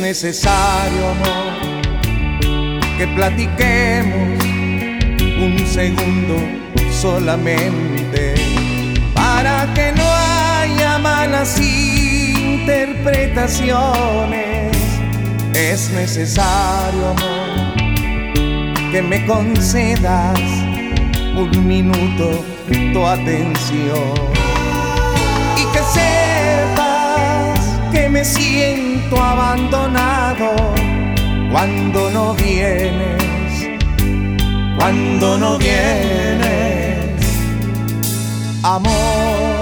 necesario, amor, que platiquemos un segundo solamente, para que no haya malas interpretaciones. Es necesario, amor, que me concedas un minuto tu atención, y que sepas que me siento abandonado cuando no vienes, cuando no vienes. Amor,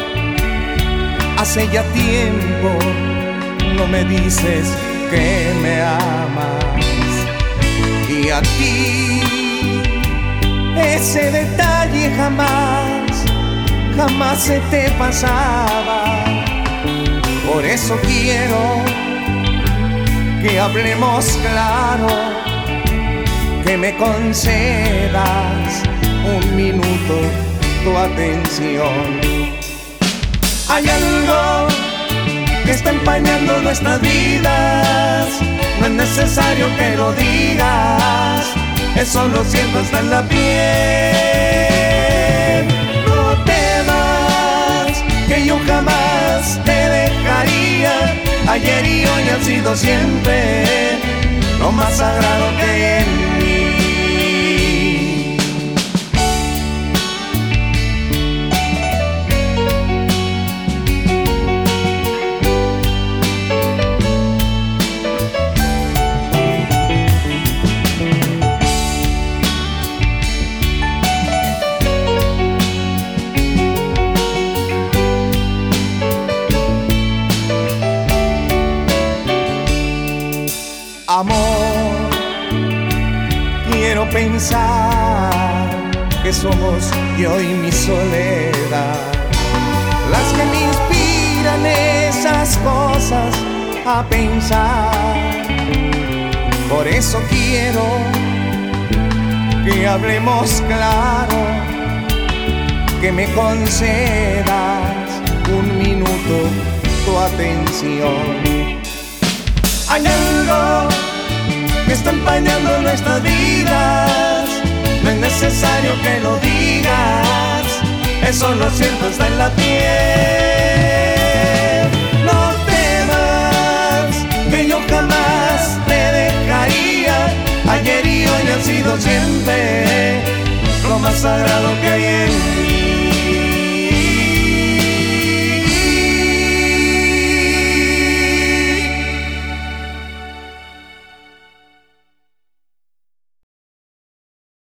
hace ya tiempo no me dices que me amas, y a ti ese detalle jamás se te pasaba. Por eso quiero que hablemos claro, que me concedas un minuto tu atención. Hay algo que está empañando nuestras vidas, no es necesario que lo digas, eso lo siento hasta en la piel. No temas, que yo jamás te dejaría, ayer y hoy han sido siempre lo más sagrado que hay en mí. Amor, quiero pensar que somos yo y mi soledad las que me inspiran esas cosas a pensar. Por eso quiero que hablemos claro, que me concedas un minuto tu atención. Hay algo que está empañando nuestras vidas, no es necesario que lo digas, eso lo siento hasta en la piel. No temas, que yo jamás te dejaría, ayer y hoy han sido siempre lo más sagrado que hay en mí.